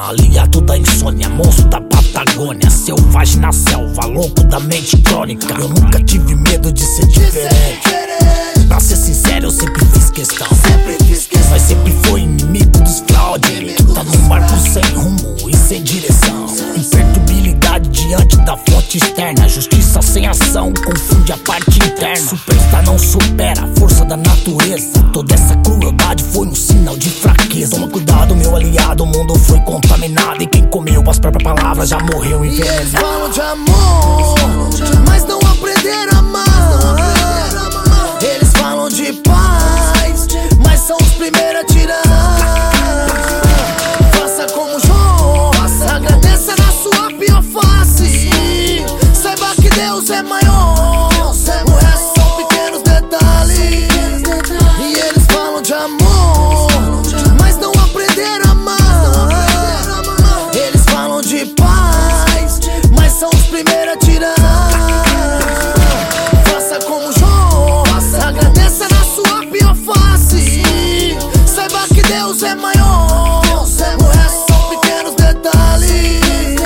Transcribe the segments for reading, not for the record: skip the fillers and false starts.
aliado da insônia, monstro da Patagônia, selvagem na selva, louco da mente crônica. Eu nunca tive medo de ser diferente. Pra ser sincero, eu sempre fiz questão. Mas sempre foi inimigo dos fraudes. Tá num barco sem rumo e sem direção. Imperturbabilidade diante da fonte externa. Justiça sem ação confunde a parte interna. Superstar não supera a força da natureza. Toda essa crueldade foi um sinal de fraqueza. Toma cuidado, meu aliado, o mundo foi contaminado. E quem comeu as próprias palavras já morreu envenenado. Eles falam de amor, mas não aprenderam a amar. Eles falam de paz, mas são os primeiros a tirar. Faça como João, agradeça na sua pior face. Saiba que Deus é maior, o resto são pequenos detalhes. E eles falam de amor, mas não aprenderam a amar. Eles falam de paz, mas são os primeiros a tirar. Faça como João, agradeça na sua pior face. Saiba que Deus é maior, o resto são pequenos detalhes.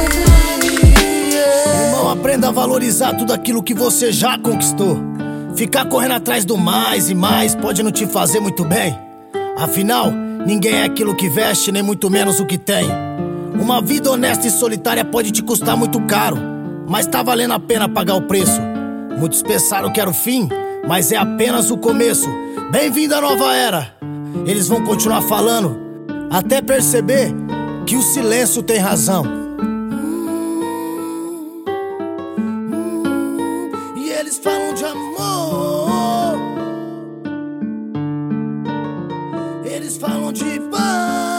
Irmão, aprenda a valorizar tudo aquilo que você já conquistou. Ficar correndo atrás do mais e mais pode não te fazer muito bem. Afinal, ninguém é aquilo que veste, nem muito menos o que tem. Uma vida honesta e solitária pode te custar muito caro, mas tá valendo a pena pagar o preço. Muitos pensaram que era o fim, mas é apenas o começo. Bem-vindo à nova era. Eles vão continuar falando até perceber que o silêncio tem razão. E eles falam de amor, eles falam de paz.